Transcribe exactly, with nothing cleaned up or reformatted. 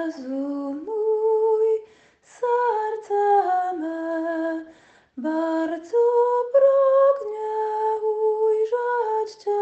Jezu mój, serce me bardzo pragnie ujrzeć Cię.